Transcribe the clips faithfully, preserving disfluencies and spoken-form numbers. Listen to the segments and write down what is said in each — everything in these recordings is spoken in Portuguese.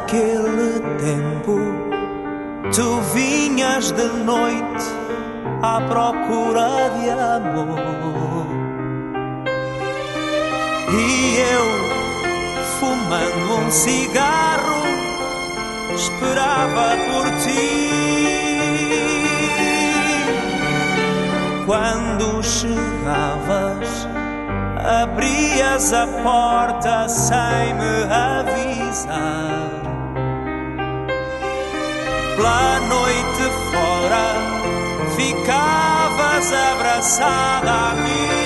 Naquele tempo, tu vinhas de noite à procura de amor, e eu, fumando um cigarro, esperava por ti. Quando chegavas, abrias a porta sem me avisar. Pela noite fora, ficavas abraçada a mim.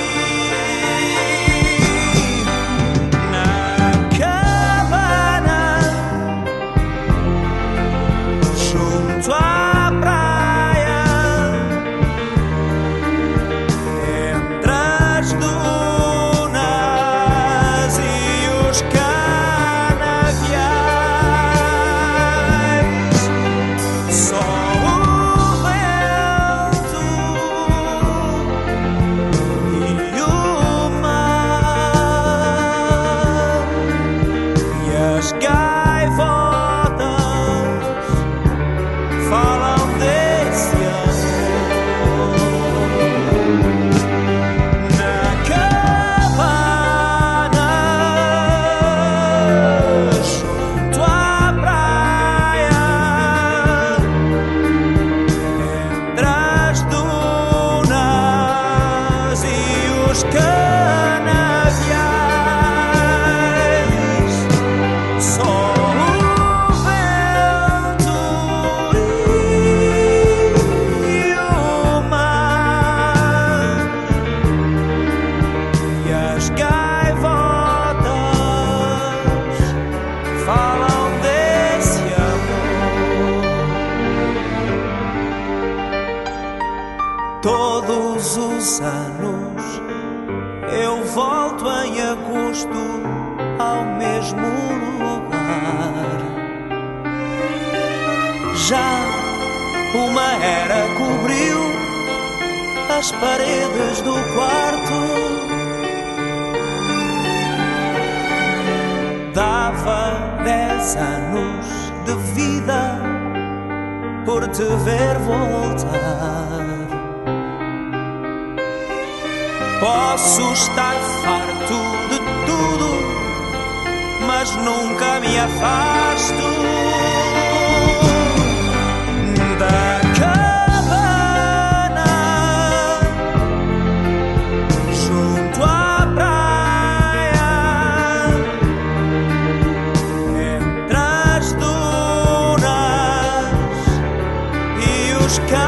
Na cabana, junto à praia, entre as dunas e os canaviais, só o vento e o mar e as gaivotas falam desse amor. Na cabana, junto à praia, entre as dunas e os canaviais, só o vento e o mar e as gaivotas falam desse amor. Todos os anos eu volto em agosto ao mesmo lugar. Já uma era cobriu as paredes do quarto. Dava dez anos de vida por te ver voltar. Posso estar farto de tudo, mas nunca me afasto da cabana, junto à praia, entre as dunas e os caminhos.